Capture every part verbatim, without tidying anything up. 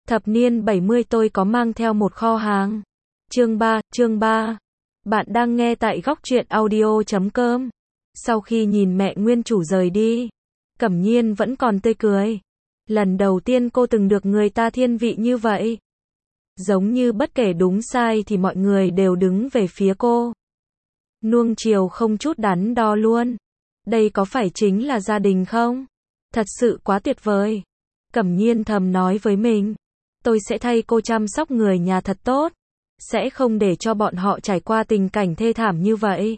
Thập niên bảy mươi tôi có mang theo một kho hàng. Chương ba, chương ba. Bạn đang nghe tại góc truyện audio chấm com. Sau khi nhìn mẹ nguyên chủ rời đi, Cẩm Nhiên vẫn còn tươi cười. Lần đầu tiên cô từng được người ta thiên vị như vậy. Giống như bất kể đúng sai thì mọi người đều đứng về phía cô. Nuông chiều không chút đắn đo luôn. Đây có phải chính là gia đình không? Thật sự quá tuyệt vời. Cẩm Nhiên thầm nói với mình. Tôi sẽ thay cô chăm sóc người nhà thật tốt. Sẽ không để cho bọn họ trải qua tình cảnh thê thảm như vậy.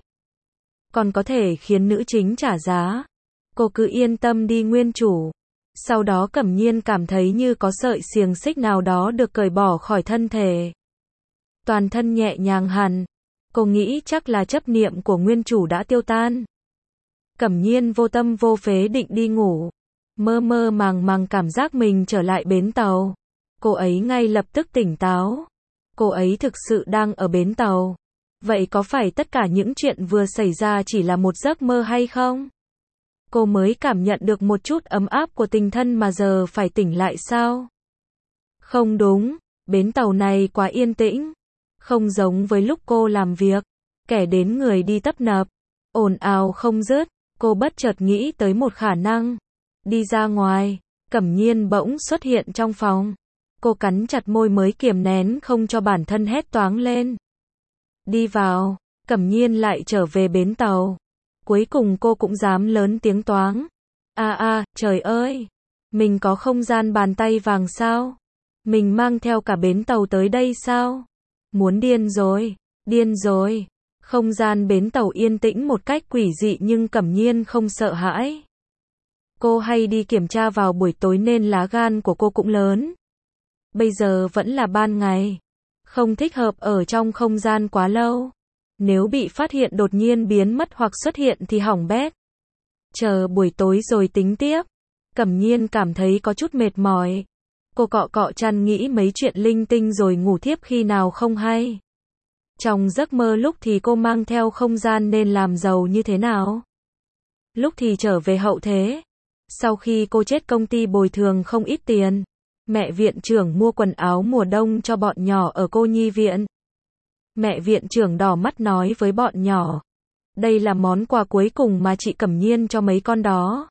Còn có thể khiến nữ chính trả giá. Cô cứ yên tâm đi nguyên chủ. Sau đó Cẩm Nhiên cảm thấy như có sợi xiềng xích nào đó được cởi bỏ khỏi thân thể. Toàn thân nhẹ nhàng hẳn. Cô nghĩ chắc là chấp niệm của nguyên chủ đã tiêu tan. Cẩm Nhiên vô tâm vô phế định đi ngủ. Mơ mơ màng màng cảm giác mình trở lại bến tàu. Cô ấy ngay lập tức tỉnh táo. Cô ấy thực sự đang ở bến tàu. Vậy có phải tất cả những chuyện vừa xảy ra chỉ là một giấc mơ hay không? Cô mới cảm nhận được một chút ấm áp của tình thân mà giờ phải tỉnh lại sao? Không đúng, bến tàu này quá yên tĩnh. Không giống với lúc cô làm việc. Kẻ đến người đi tấp nập. Ồn ào không dứt. Cô bất chợt nghĩ tới một khả năng. Đi ra ngoài. Cẩm Nhiên bỗng xuất hiện trong phòng. Cô cắn chặt môi mới kiềm nén không cho bản thân hét toáng lên. Đi vào. Cẩm Nhiên lại trở về bến tàu. Cuối cùng cô cũng dám lớn tiếng toáng. A à, a, à, trời ơi. Mình có không gian bàn tay vàng sao? Mình mang theo cả bến tàu tới đây sao? Muốn điên rồi. Điên rồi. Không gian bến tàu yên tĩnh một cách quỷ dị nhưng Cẩm Nhiên không sợ hãi. Cô hay đi kiểm tra vào buổi tối nên lá gan của cô cũng lớn. Bây giờ vẫn là ban ngày. Không thích hợp ở trong không gian quá lâu. Nếu bị phát hiện đột nhiên biến mất hoặc xuất hiện thì hỏng bét. Chờ buổi tối rồi tính tiếp. Cẩm Nhiên cảm thấy có chút mệt mỏi. Cô cọ cọ chăn nghĩ mấy chuyện linh tinh rồi ngủ thiếp khi nào không hay. Trong giấc mơ lúc thì cô mang theo không gian nên làm giàu như thế nào. Lúc thì trở về hậu thế. Sau khi cô chết công ty bồi thường không ít tiền. Mẹ viện trưởng mua quần áo mùa đông cho bọn nhỏ ở cô nhi viện. Mẹ viện trưởng đỏ mắt nói với bọn nhỏ. Đây là món quà cuối cùng mà chị Cẩm Nhiên cho mấy con đó.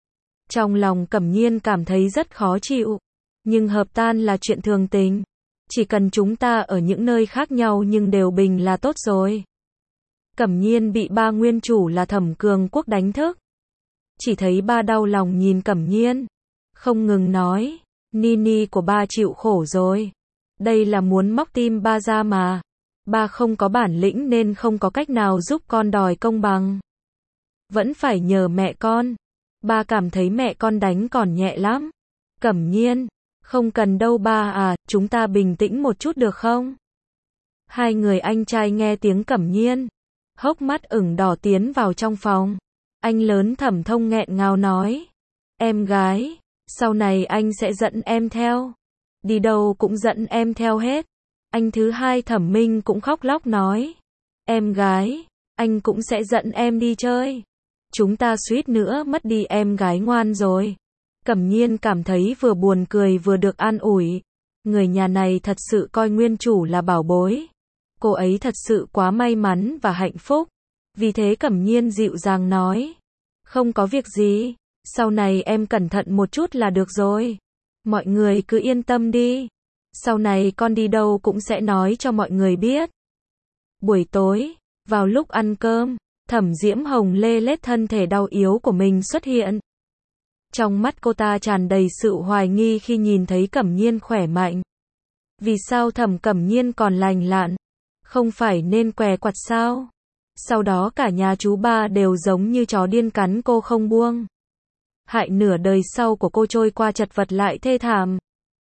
Trong lòng Cẩm Nhiên cảm thấy rất khó chịu. Nhưng hợp tan là chuyện thường tình. Chỉ cần chúng ta ở những nơi khác nhau nhưng đều bình là tốt rồi. Cẩm Nhiên bị ba nguyên chủ là Thẩm Cường Quốc đánh thức. Chỉ thấy ba đau lòng nhìn Cẩm Nhiên. Không ngừng nói. Nini của ba chịu khổ rồi. Đây là muốn móc tim ba ra mà. Ba không có bản lĩnh nên không có cách nào giúp con đòi công bằng. Vẫn phải nhờ mẹ con. Ba cảm thấy mẹ con đánh còn nhẹ lắm. Cẩm Nhiên. Không cần đâu ba à, chúng ta bình tĩnh một chút được không? Hai người anh trai nghe tiếng Cẩm Nhiên. Hốc mắt ửng đỏ tiến vào trong phòng. Anh lớn Thẩm Thông nghẹn ngào nói. Em gái. Sau này anh sẽ dẫn em theo. Đi đâu cũng dẫn em theo hết. Anh thứ hai Thẩm Minh cũng khóc lóc nói. Em gái. Anh cũng sẽ dẫn em đi chơi. Chúng ta suýt nữa mất đi em gái ngoan rồi. Cẩm Nhiên cảm thấy vừa buồn cười vừa được an ủi. Người nhà này thật sự coi nguyên chủ là bảo bối. Cô ấy thật sự quá may mắn và hạnh phúc. Vì thế Cẩm Nhiên dịu dàng nói. Không có việc gì. Sau này em cẩn thận một chút là được rồi. Mọi người cứ yên tâm đi. Sau này con đi đâu cũng sẽ nói cho mọi người biết. Buổi tối, vào lúc ăn cơm, Thẩm Diễm Hồng lê lết thân thể đau yếu của mình xuất hiện. Trong mắt cô ta tràn đầy sự hoài nghi khi nhìn thấy Cẩm Nhiên khỏe mạnh. Vì sao Thẩm Cẩm Nhiên còn lành lặn? Không phải nên què quặt sao? Sau đó cả nhà chú ba đều giống như chó điên cắn cô không buông. Hại nửa đời sau của cô trôi qua chật vật lại thê thảm.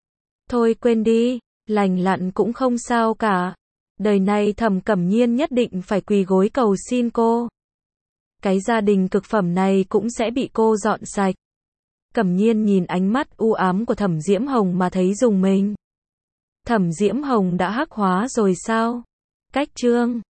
Thôi quên đi, lành lặn cũng không sao cả. Đời này Thẩm Cẩm Nhiên nhất định phải quỳ gối cầu xin cô. Cái gia đình cực phẩm này cũng sẽ bị cô dọn sạch. Cẩm Nhiên nhìn ánh mắt u ám của Thẩm Diễm Hồng mà thấy rùng mình. Thẩm Diễm Hồng đã hắc hóa rồi sao? Cách chương